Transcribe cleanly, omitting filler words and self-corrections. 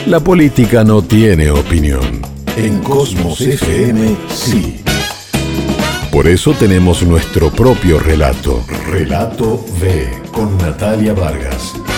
La política no tiene opinión. En Cosmos FM, sí. Por eso tenemos nuestro propio relato. Relato V, con Natalia Vargas.